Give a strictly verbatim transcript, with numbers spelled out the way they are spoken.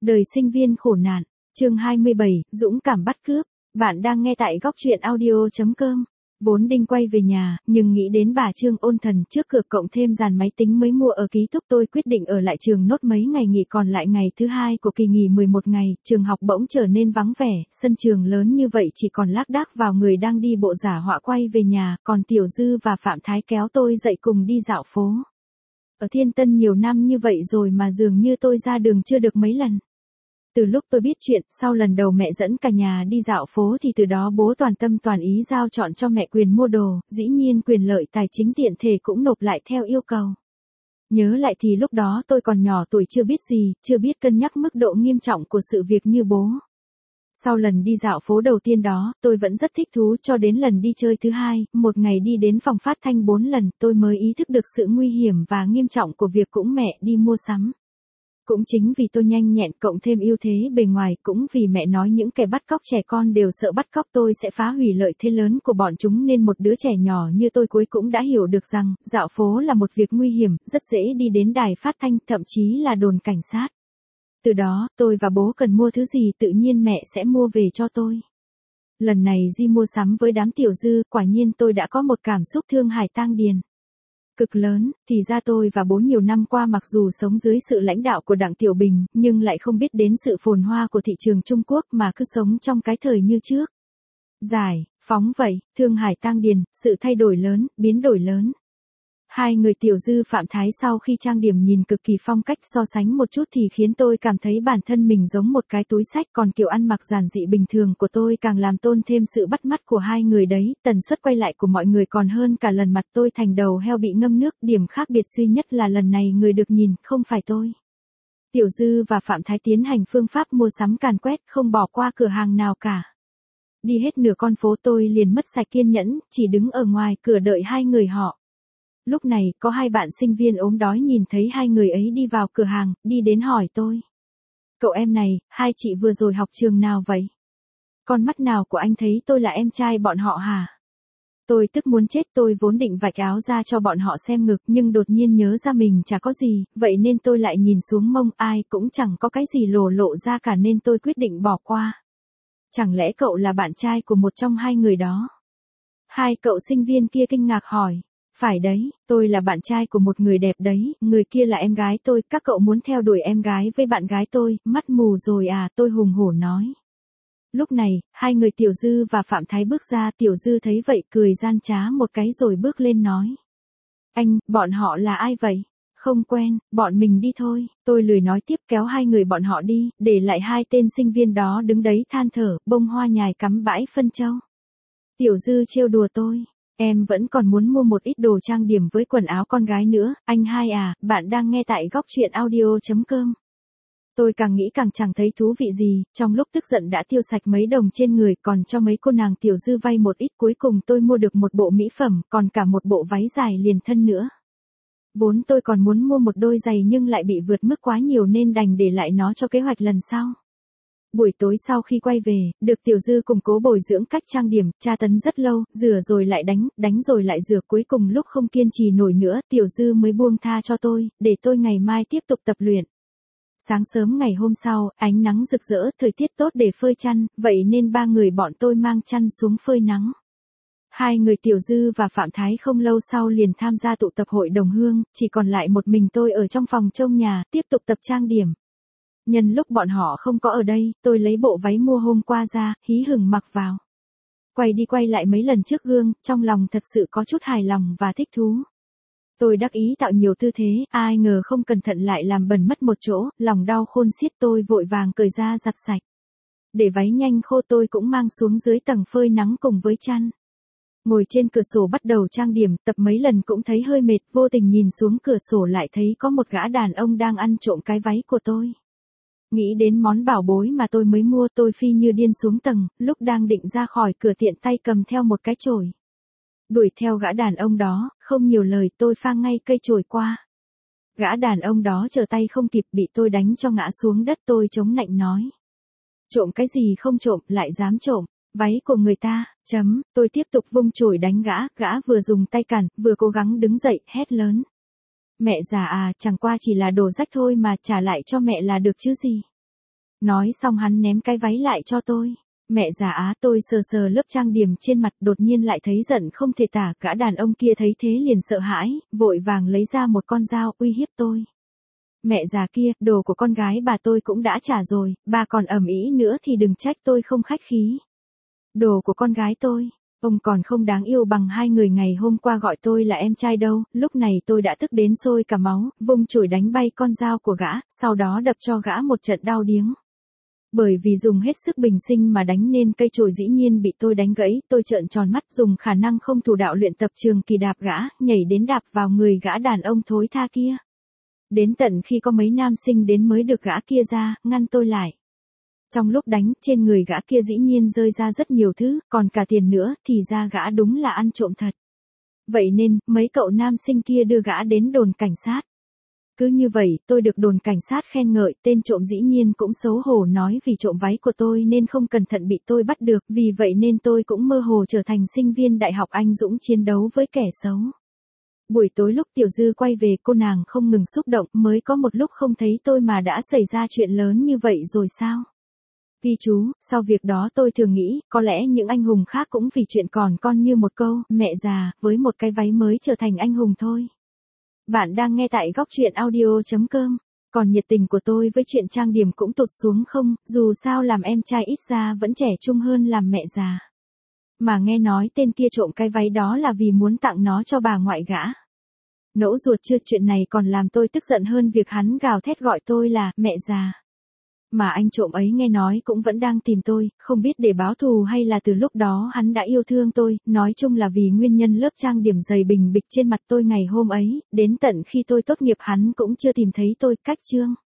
Đời sinh viên khổ nạn, chương hai mươi bảy, dũng cảm bắt cướp. Bạn đang nghe tại góc truyện audio chấm com. Vốn định quay về nhà, nhưng nghĩ đến bà Trương ôn thần trước cửa cộng thêm dàn máy tính mới mua ở ký túc, tôi quyết định ở lại trường nốt mấy ngày nghỉ còn lại. Ngày thứ hai của kỳ nghỉ mười một ngày, trường học bỗng trở nên vắng vẻ, sân trường lớn như vậy chỉ còn lác đác vào người đang đi bộ giả họa quay về nhà, còn Tiểu Dư và Phạm Thái kéo tôi dậy cùng đi dạo phố. Ở Thiên Tân nhiều năm như vậy rồi mà dường như tôi ra đường chưa được mấy lần. Từ lúc tôi biết chuyện, sau lần đầu mẹ dẫn cả nhà đi dạo phố thì từ đó bố toàn tâm toàn ý giao chọn cho mẹ quyền mua đồ, dĩ nhiên quyền lợi tài chính tiện thể cũng nộp lại theo yêu cầu. Nhớ lại thì lúc đó tôi còn nhỏ tuổi chưa biết gì, chưa biết cân nhắc mức độ nghiêm trọng của sự việc như bố. Sau lần đi dạo phố đầu tiên đó, tôi vẫn rất thích thú cho đến lần đi chơi thứ hai, một ngày đi đến phòng phát thanh bốn lần, tôi mới ý thức được sự nguy hiểm và nghiêm trọng của việc cũng mẹ đi mua sắm. Cũng chính vì tôi nhanh nhẹn cộng thêm ưu thế bề ngoài, cũng vì mẹ nói những kẻ bắt cóc trẻ con đều sợ bắt cóc tôi sẽ phá hủy lợi thế lớn của bọn chúng, nên một đứa trẻ nhỏ như tôi cuối cũng đã hiểu được rằng, dạo phố là một việc nguy hiểm, rất dễ đi đến đài phát thanh, thậm chí là đồn cảnh sát. Từ đó, tôi và bố cần mua thứ gì tự nhiên mẹ sẽ mua về cho tôi. Lần này đi mua sắm với đám Tiểu Dư, quả nhiên tôi đã có một cảm xúc thương hải tang điền cực lớn. Thì ra tôi và bố nhiều năm qua mặc dù sống dưới sự lãnh đạo của Đặng Tiểu Bình, nhưng lại không biết đến sự phồn hoa của thị trường Trung Quốc mà cứ sống trong cái thời như trước. Giải, phóng vậy, thương hải tang điền, sự thay đổi lớn, biến đổi lớn. Hai người Tiểu Dư Phạm Thái sau khi trang điểm nhìn cực kỳ phong cách, so sánh một chút thì khiến tôi cảm thấy bản thân mình giống một cái túi xách, còn kiểu ăn mặc giản dị bình thường của tôi càng làm tôn thêm sự bắt mắt của hai người đấy. Tần suất quay lại của mọi người còn hơn cả lần mặt tôi thành đầu heo bị ngâm nước, điểm khác biệt duy nhất là lần này người được nhìn không phải tôi. Tiểu Dư và Phạm Thái tiến hành phương pháp mua sắm càn quét, không bỏ qua cửa hàng nào cả. Đi hết nửa con phố tôi liền mất sạch kiên nhẫn, chỉ đứng ở ngoài cửa đợi hai người họ. Lúc này, có hai bạn sinh viên ốm đói nhìn thấy hai người ấy đi vào cửa hàng, đi đến hỏi tôi. Cậu em này, hai chị vừa rồi học trường nào vậy? Con mắt nào của anh thấy tôi là em trai bọn họ hả? Tôi tức muốn chết, tôi vốn định vạch áo ra cho bọn họ xem ngực, nhưng đột nhiên nhớ ra mình chả có gì, vậy nên tôi lại nhìn xuống mông, ai cũng chẳng có cái gì lồ lộ ra cả nên tôi quyết định bỏ qua. Chẳng lẽ cậu là bạn trai của một trong hai người đó? Hai cậu sinh viên kia kinh ngạc hỏi. Phải đấy, tôi là bạn trai của một người đẹp đấy, người kia là em gái tôi, các cậu muốn theo đuổi em gái với bạn gái tôi, mắt mù rồi à, tôi hùng hổ nói. Lúc này, hai người Tiểu Dư và Phạm Thái bước ra, Tiểu Dư thấy vậy cười gian trá một cái rồi bước lên nói. Anh, bọn họ là ai vậy? Không quen, bọn mình đi thôi. Tôi lười nói tiếp, kéo hai người bọn họ đi, để lại hai tên sinh viên đó đứng đấy than thở, bông hoa nhài cắm bãi phân châu. Tiểu Dư trêu đùa tôi. Em vẫn còn muốn mua một ít đồ trang điểm với quần áo con gái nữa, anh hai à, bạn đang nghe tại góc truyện audio chấm com. Tôi càng nghĩ càng chẳng thấy thú vị gì, trong lúc tức giận đã tiêu sạch mấy đồng trên người, còn cho mấy cô nàng Tiểu Dư vay một ít, cuối cùng tôi mua được một bộ mỹ phẩm, còn cả một bộ váy dài liền thân nữa. Vốn tôi còn muốn mua một đôi giày nhưng lại bị vượt mức quá nhiều nên đành để lại nó cho kế hoạch lần sau. Buổi tối sau khi quay về, được Tiểu Dư củng cố bồi dưỡng cách trang điểm, tra tấn rất lâu, rửa rồi lại đánh, đánh rồi lại rửa, cuối cùng lúc không kiên trì nổi nữa, Tiểu Dư mới buông tha cho tôi, để tôi ngày mai tiếp tục tập luyện. Sáng sớm ngày hôm sau, ánh nắng rực rỡ, thời tiết tốt để phơi chăn, vậy nên ba người bọn tôi mang chăn xuống phơi nắng. Hai người Tiểu Dư và Phạm Thái không lâu sau liền tham gia tụ tập hội đồng hương, chỉ còn lại một mình tôi ở trong phòng trông nhà, tiếp tục tập trang điểm. Nhân lúc bọn họ không có ở đây, tôi lấy bộ váy mua hôm qua ra, hí hửng mặc vào. Quay đi quay lại mấy lần trước gương, trong lòng thật sự có chút hài lòng và thích thú. Tôi đắc ý tạo nhiều tư thế, ai ngờ không cẩn thận lại làm bẩn mất một chỗ, lòng đau khôn xiết, tôi vội vàng cởi ra giặt sạch. Để váy nhanh khô tôi cũng mang xuống dưới tầng phơi nắng cùng với chăn. Ngồi trên cửa sổ bắt đầu trang điểm, tập mấy lần cũng thấy hơi mệt, vô tình nhìn xuống cửa sổ lại thấy có một gã đàn ông đang ăn trộm cái váy của tôi. Nghĩ đến món bảo bối mà tôi mới mua, tôi phi như điên xuống tầng, lúc đang định ra khỏi cửa tiện tay cầm theo một cái chổi. Đuổi theo gã đàn ông đó, không nhiều lời tôi phang ngay cây chổi qua. Gã đàn ông đó trở tay không kịp, bị tôi đánh cho ngã xuống đất, tôi chống nạnh nói. Trộm cái gì không trộm, lại dám trộm, váy của người ta, chấm, tôi tiếp tục vung chổi đánh gã, gã vừa dùng tay cản, vừa cố gắng đứng dậy, hét lớn. Mẹ già à, chẳng qua chỉ là đồ rách thôi mà, trả lại cho mẹ là được chứ gì. Nói xong hắn ném cái váy lại cho tôi. Mẹ già á, tôi sờ sờ lớp trang điểm trên mặt, đột nhiên lại thấy giận không thể tả, gã đàn ông kia thấy thế liền sợ hãi, vội vàng lấy ra một con dao uy hiếp tôi. Mẹ già kia, đồ của con gái bà tôi cũng đã trả rồi, bà còn ầm ĩ nữa thì đừng trách tôi không khách khí. Đồ của con gái tôi, ông còn không đáng yêu bằng hai người ngày hôm qua gọi tôi là em trai đâu. Lúc này tôi đã tức đến sôi cả máu, vung chổi đánh bay con dao của gã, sau đó đập cho gã một trận đau điếng. Bởi vì dùng hết sức bình sinh mà đánh nên cây chổi dĩ nhiên bị tôi đánh gãy, tôi trợn tròn mắt dùng khả năng không thủ đạo luyện tập trường kỳ đạp gã, nhảy đến đạp vào người gã đàn ông thối tha kia. Đến tận khi có mấy nam sinh đến mới được gã kia ra, ngăn tôi lại. Trong lúc đánh, trên người gã kia dĩ nhiên rơi ra rất nhiều thứ, còn cả tiền nữa, thì ra gã đúng là ăn trộm thật. Vậy nên, mấy cậu nam sinh kia đưa gã đến đồn cảnh sát. Cứ như vậy, tôi được đồn cảnh sát khen ngợi, tên trộm dĩ nhiên cũng xấu hổ nói vì trộm váy của tôi nên không cẩn thận bị tôi bắt được, vì vậy nên tôi cũng mơ hồ trở thành sinh viên đại học anh dũng chiến đấu với kẻ xấu. Buổi tối lúc Tiểu Dư quay về, cô nàng không ngừng xúc động, mới có một lúc không thấy tôi mà đã xảy ra chuyện lớn như vậy rồi sao? Ghi chú, sau việc đó tôi thường nghĩ, có lẽ những anh hùng khác cũng vì chuyện còn con như một câu, mẹ già, với một cái váy mới trở thành anh hùng thôi. Bạn đang nghe tại góc truyện audio chấm com. Còn nhiệt tình của tôi với chuyện trang điểm cũng tụt xuống không, dù sao làm em trai ít ra vẫn trẻ trung hơn làm mẹ già. Mà nghe nói tên kia trộm cái váy đó là vì muốn tặng nó cho bà ngoại gã. Nỗ ruột chưa, chuyện này còn làm tôi tức giận hơn việc hắn gào thét gọi tôi là mẹ già. Mà anh trộm ấy nghe nói cũng vẫn đang tìm tôi, không biết để báo thù hay là từ lúc đó hắn đã yêu thương tôi, nói chung là vì nguyên nhân lớp trang điểm dày bình bịch trên mặt tôi ngày hôm ấy, đến tận khi tôi tốt nghiệp hắn cũng chưa tìm thấy tôi. Cách chương